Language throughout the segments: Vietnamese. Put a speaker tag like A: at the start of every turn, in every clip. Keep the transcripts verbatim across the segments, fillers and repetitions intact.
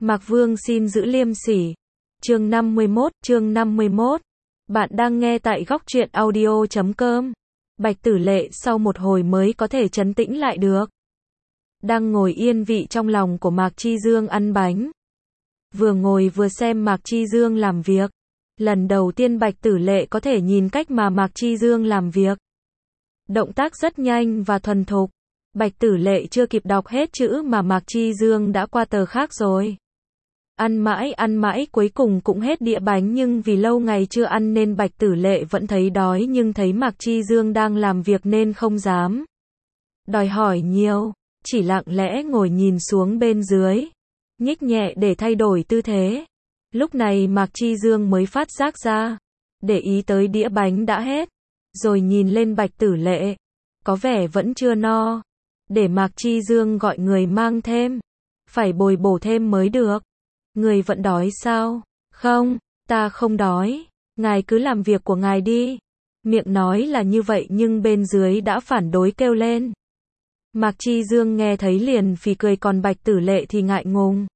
A: Mạc Vương xin giữ liêm sỉ. Chương năm mươi mốt, chương năm mươi mốt. Bạn đang nghe tại góc truyện audio chấm com. Bạch Tử Lệ sau một hồi mới có thể trấn tĩnh lại được. Đang ngồi yên vị trong lòng của Mạc Chi Dương ăn bánh. Vừa ngồi vừa xem Mạc Chi Dương làm việc. Lần đầu tiên Bạch Tử Lệ có thể nhìn cách mà Mạc Chi Dương làm việc. Động tác rất nhanh và thuần thục. Bạch Tử Lệ chưa kịp đọc hết chữ mà Mạc Chi Dương đã qua tờ khác rồi. Ăn mãi ăn mãi cuối cùng cũng hết đĩa bánh, nhưng vì lâu ngày chưa ăn nên Bạch Tử Lệ vẫn thấy đói, nhưng thấy Mạc Chi Dương đang làm việc nên không dám đòi hỏi nhiều, chỉ lặng lẽ ngồi nhìn xuống bên dưới, nhích nhẹ để thay đổi tư thế. Lúc này Mạc Chi Dương mới phát giác ra, để ý tới đĩa bánh đã hết, rồi nhìn lên Bạch Tử Lệ, có vẻ vẫn chưa no, để Mạc Chi Dương gọi người mang thêm, phải bồi bổ thêm mới được. Người vẫn đói sao? Không, ta không đói, ngài cứ làm việc của ngài đi. Miệng nói là như vậy nhưng bên dưới đã phản đối kêu lên. Mạc Chi Dương nghe thấy liền phì cười, còn Bạch Tử Lệ thì ngại ngùng,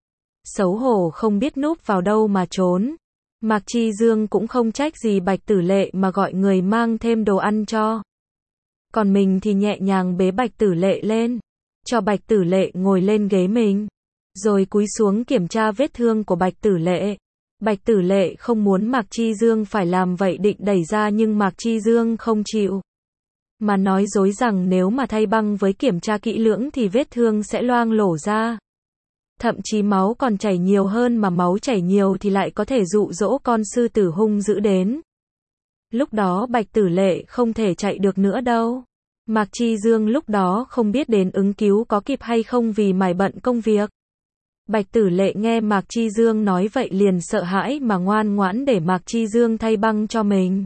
A: xấu hổ không biết núp vào đâu mà trốn. Mạc Chi Dương cũng không trách gì Bạch Tử Lệ mà gọi người mang thêm đồ ăn cho. Còn mình thì nhẹ nhàng bế Bạch Tử Lệ lên, cho Bạch Tử Lệ ngồi lên ghế mình, rồi cúi xuống kiểm tra vết thương của Bạch Tử Lệ. Bạch Tử Lệ không muốn Mạc Chi Dương phải làm vậy, định đẩy ra nhưng Mạc Chi Dương không chịu, mà nói dối rằng nếu mà thay băng với kiểm tra kỹ lưỡng thì vết thương sẽ loang lổ ra. Thậm chí máu còn chảy nhiều hơn, mà máu chảy nhiều thì lại có thể dụ dỗ con sư tử hung dữ đến. Lúc đó Bạch Tử Lệ không thể chạy được nữa đâu. Mạc Chi Dương lúc đó không biết đến ứng cứu có kịp hay không vì mải bận công việc. Bạch Tử Lệ nghe Mạc Chi Dương nói vậy liền sợ hãi mà ngoan ngoãn để Mạc Chi Dương thay băng cho mình.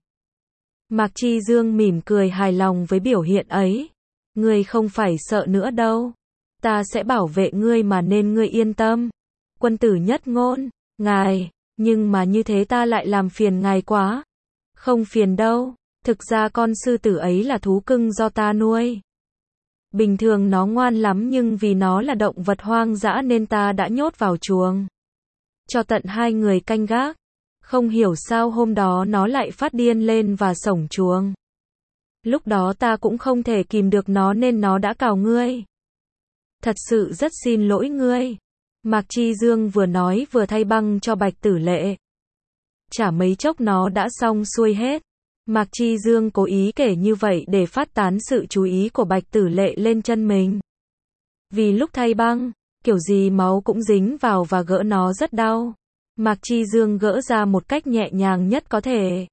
A: Mạc Chi Dương mỉm cười hài lòng với biểu hiện ấy. Ngươi không phải sợ nữa đâu. Ta sẽ bảo vệ ngươi mà nên ngươi yên tâm. Quân tử nhất ngôn, ngài, nhưng mà như thế ta lại làm phiền ngài quá. Không phiền đâu, thực ra con sư tử ấy là thú cưng do ta nuôi. Bình thường nó ngoan lắm nhưng vì nó là động vật hoang dã nên ta đã nhốt vào chuồng, cho tận hai người canh gác. Không hiểu sao hôm đó nó lại phát điên lên và xổng chuồng. Lúc đó ta cũng không thể kìm được nó nên nó đã cào ngươi. Thật sự rất xin lỗi ngươi. Mạc Chi Dương vừa nói vừa thay băng cho Bạch Tử Lệ. Chả mấy chốc nó đã xong xuôi hết. Mạc Chi Dương cố ý kể như vậy để phát tán sự chú ý của Bạch Tử Lệ lên chân mình. Vì lúc thay băng, kiểu gì máu cũng dính vào và gỡ nó rất đau. Mạc Chi Dương gỡ ra một cách nhẹ nhàng nhất có thể,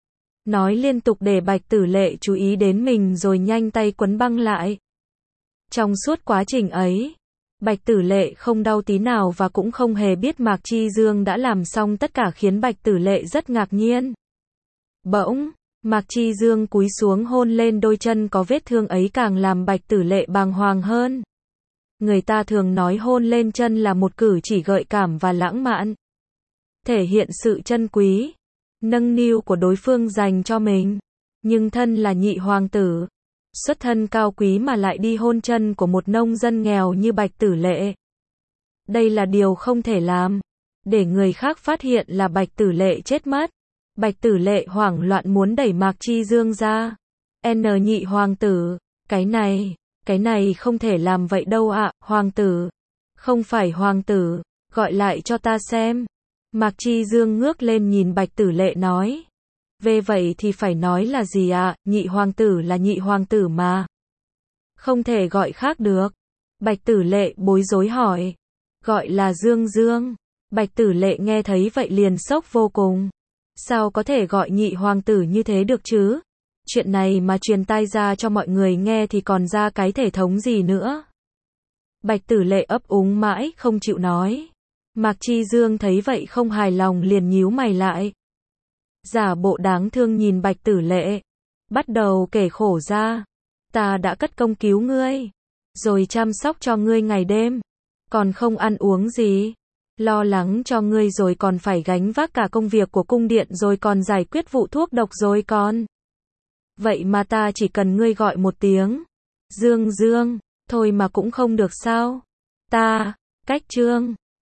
A: nói liên tục để Bạch Tử Lệ chú ý đến mình rồi nhanh tay quấn băng lại. Trong suốt quá trình ấy, Bạch Tử Lệ không đau tí nào và cũng không hề biết Mạc Chi Dương đã làm xong tất cả, khiến Bạch Tử Lệ rất ngạc nhiên. Bỗng, Mạc Chi Dương cúi xuống hôn lên đôi chân có vết thương ấy càng làm Bạch Tử Lệ bàng hoàng hơn. Người ta thường nói hôn lên chân là một cử chỉ gợi cảm và lãng mạn, thể hiện sự trân quý, nâng niu của đối phương dành cho mình. Nhưng thân là nhị hoàng tử, xuất thân cao quý mà lại đi hôn chân của một nông dân nghèo như Bạch Tử Lệ. Đây là điều không thể làm. Để người khác phát hiện là Bạch Tử Lệ chết mất. Bạch Tử Lệ hoảng loạn muốn đẩy Mạc Chi Dương ra. N nhị hoàng tử, cái này, cái này không thể làm vậy đâu ạ, hoàng tử. Không phải hoàng tử, gọi lại cho ta xem. Mạc Chi Dương ngước lên nhìn Bạch Tử Lệ nói. Về vậy thì phải nói là gì ạ, nhị hoàng tử là nhị hoàng tử mà. Không thể gọi khác được. Bạch Tử Lệ bối rối hỏi. Gọi là Dương Dương. Bạch Tử Lệ nghe thấy vậy liền sốc vô cùng. Sao có thể gọi nhị hoàng tử như thế được chứ? Chuyện này mà truyền tai ra cho mọi người nghe thì còn ra cái thể thống gì nữa? Bạch Tử Lệ ấp úng mãi không chịu nói. Mạc Chi Dương thấy vậy không hài lòng liền nhíu mày lại. Giả bộ đáng thương nhìn Bạch Tử Lệ, bắt đầu kể khổ ra. Ta đã cất công cứu ngươi, rồi chăm sóc cho ngươi ngày đêm, còn không ăn uống gì, lo lắng cho ngươi rồi còn phải gánh vác cả công việc của cung điện rồi còn giải quyết vụ thuốc độc rồi còn. Vậy mà ta chỉ cần ngươi gọi một tiếng, Dương Dương, thôi mà cũng không được sao? Ta, cách Trương,